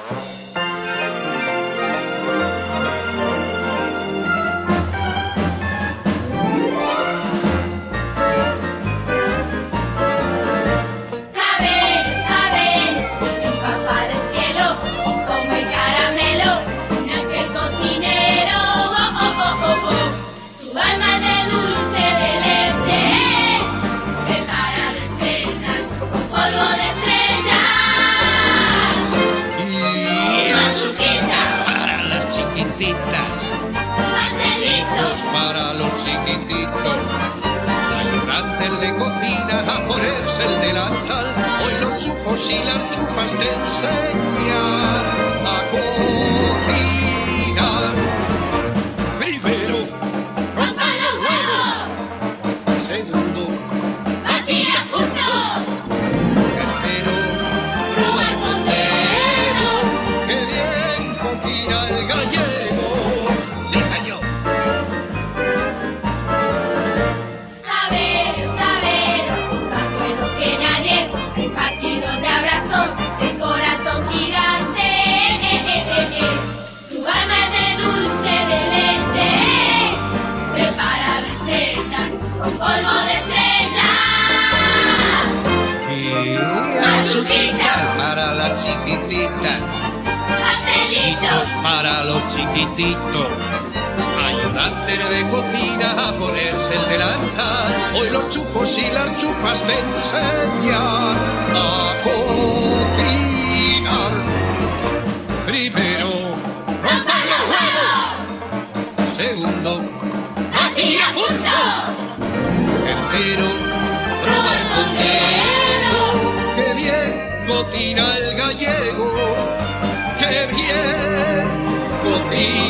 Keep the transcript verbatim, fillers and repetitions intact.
Pastelitos para los chiquititos. Ayudante de cocina a ponerse el delantal. Hoy los chufos y las chufas te enseñan a cocinar. Primero, rompan los huevos. Segundo, batir a punto. Tercero, probar con dedo. ¡Qué bien cocina el gallego! Con polvo de estrellas y azuquita para las chiquititas, pastelitos para los chiquititos, ayudante de cocina a ponerse el delantal. Hoy los chufos y las chufas te enseñan a cocinar. Primero, rompan los huevos. Segundo, batir a punto. Tercero, probar con dedo. ¡Qué bien cocina el gallego! ¡Qué bien cocina!